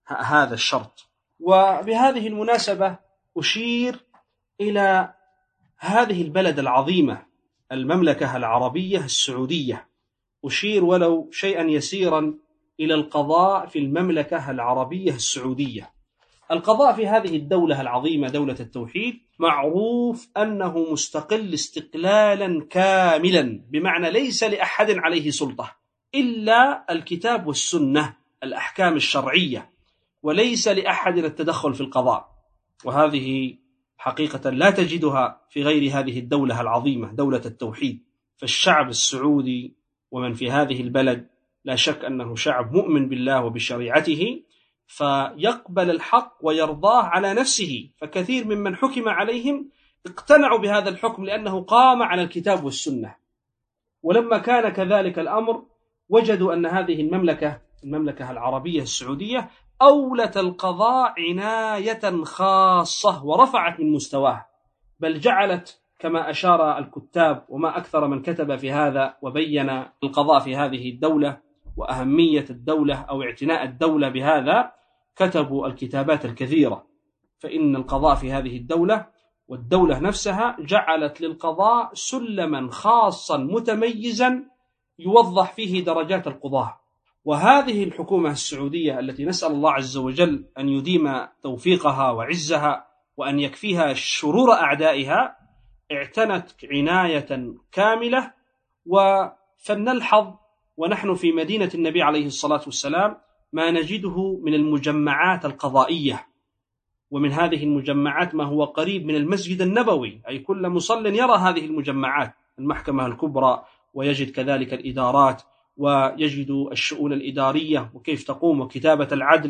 هذا الشرط. وبهذه المناسبة أشير إلى هذه البلد العظيمة المملكة العربية السعودية، أشير ولو شيئا يسيرا إلى القضاء في المملكة العربية السعودية. القضاء في هذه الدولة العظيمة دولة التوحيد معروف أنه مستقل استقلالا كاملا، بمعنى ليس لأحد عليه سلطة إلا الكتاب والسنة، الأحكام الشرعية، وليس لأحد التدخل في القضاء. وهذه حقيقة لا تجدها في غير هذه الدولة العظيمة دولة التوحيد. فالشعب السعودي ومن في هذه البلد لا شك أنه شعب مؤمن بالله وبشريعته، فيقبل الحق ويرضاه على نفسه. فكثير ممن حكم عليهم اقتنعوا بهذا الحكم لأنه قام على الكتاب والسنة. ولما كان كذلك الأمر وجدوا أن هذه المملكة العربية السعودية أولت القضاء عناية خاصة ورفعت من مستواه، بل جعلت كما أشار الكتاب وما أكثر من كتب في هذا وبين القضاء في هذه الدولة وأهمية الدولة أو اعتناء الدولة بهذا، كتبوا الكتابات الكثيرة. فإن القضاء في هذه الدولة والدولة نفسها جعلت للقضاء سلما خاصا متميزا يوضح فيه درجات القضاة. وهذه الحكومة السعودية التي نسأل الله عز وجل أن يديم توفيقها وعزها وأن يكفيها شرور أعدائها اعتنت عناية كاملة. فلنلحظ ونحن في مدينة النبي عليه الصلاة والسلام ما نجده من المجمعات القضائية، ومن هذه المجمعات ما هو قريب من المسجد النبوي، أي كل مصل يرى هذه المجمعات، المحكمة الكبرى، ويجد كذلك الإدارات، ويجد الشؤون الإدارية وكيف تقوم وكتابة العدل،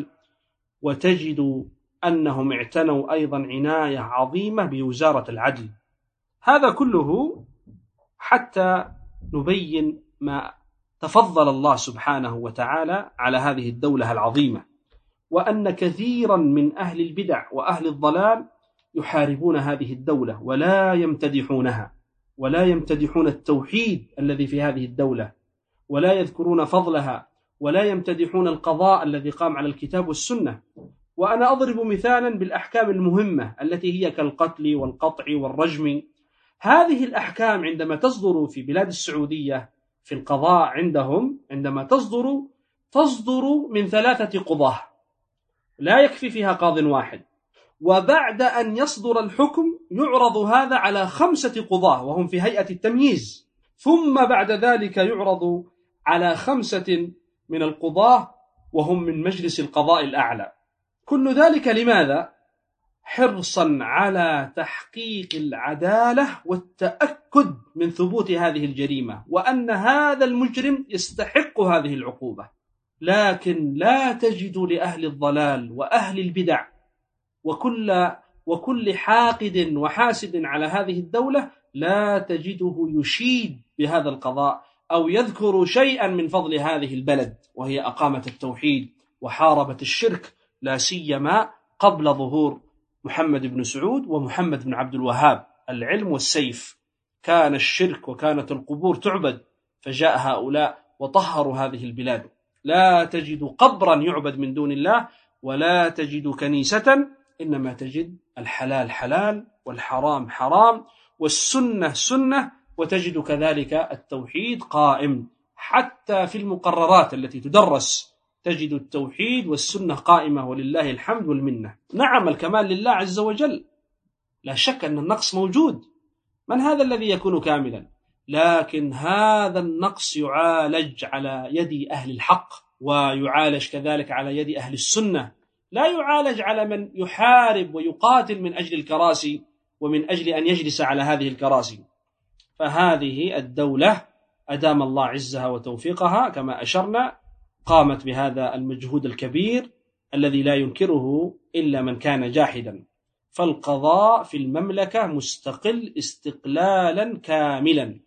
وتجد أنهم اعتنوا أيضا عناية عظيمة بوزارة العدل. هذا كله حتى نبين ما تفضل الله سبحانه وتعالى على هذه الدولة العظيمة، وأن كثيرا من أهل البدع وأهل الضلال يحاربون هذه الدولة ولا يمتدحونها، ولا يمتدحون التوحيد الذي في هذه الدولة، ولا يذكرون فضلها، ولا يمتدحون القضاء الذي قام على الكتاب والسنة. وأنا أضرب مثالا بالأحكام المهمة التي هي كالقتل والقطع والرجم. هذه الأحكام عندما تصدر في بلاد السعودية في القضاء عندهم، عندما تصدر من 3 قضاة، لا يكفي فيها قاض واحد. وبعد أن يصدر الحكم يعرض هذا على 5 قضاة وهم في هيئة التمييز، ثم بعد ذلك يعرض على 5 من القضاة وهم من مجلس القضاء الأعلى. كل ذلك لماذا؟ حرصا على تحقيق العدالة والتأكد من ثبوت هذه الجريمة، وأن هذا المجرم يستحق هذه العقوبة. لكن لا تجد لأهل الضلال وأهل البدع وكل حاقد وحاسد على هذه الدولة لا تجده يشيد بهذا القضاء أو يذكر شيئا من فضل هذه البلد، وهي أقامت التوحيد وحاربت الشرك، لا سيما قبل ظهور محمد بن سعود ومحمد بن عبد الوهاب. العلم والسيف، كان الشرك وكانت القبور تعبد، فجاء هؤلاء وطهروا هذه البلاد. لا تجد قبرا يعبد من دون الله، ولا تجد كنيسة، إنما تجد الحلال حلال والحرام حرام والسنة سنة، وتجد كذلك التوحيد قائم. حتى في المقررات التي تدرس تجد التوحيد والسنة قائمة، ولله الحمد والمنة. نعم، الكمال لله عز وجل، لا شك أن النقص موجود، من هذا الذي يكون كاملا؟ لكن هذا النقص يعالج على يد أهل الحق، ويعالج كذلك على يد أهل السنة، لا يعالج على من يحارب ويقاتل من أجل الكراسي ومن أجل أن يجلس على هذه الكراسي. فهذه الدولة أدام الله عزها وتوفيقها كما أشرنا، قامت بهذا المجهود الكبير الذي لا ينكره إلا من كان جاحدا. فالقضاء في المملكة مستقل استقلالا كاملا،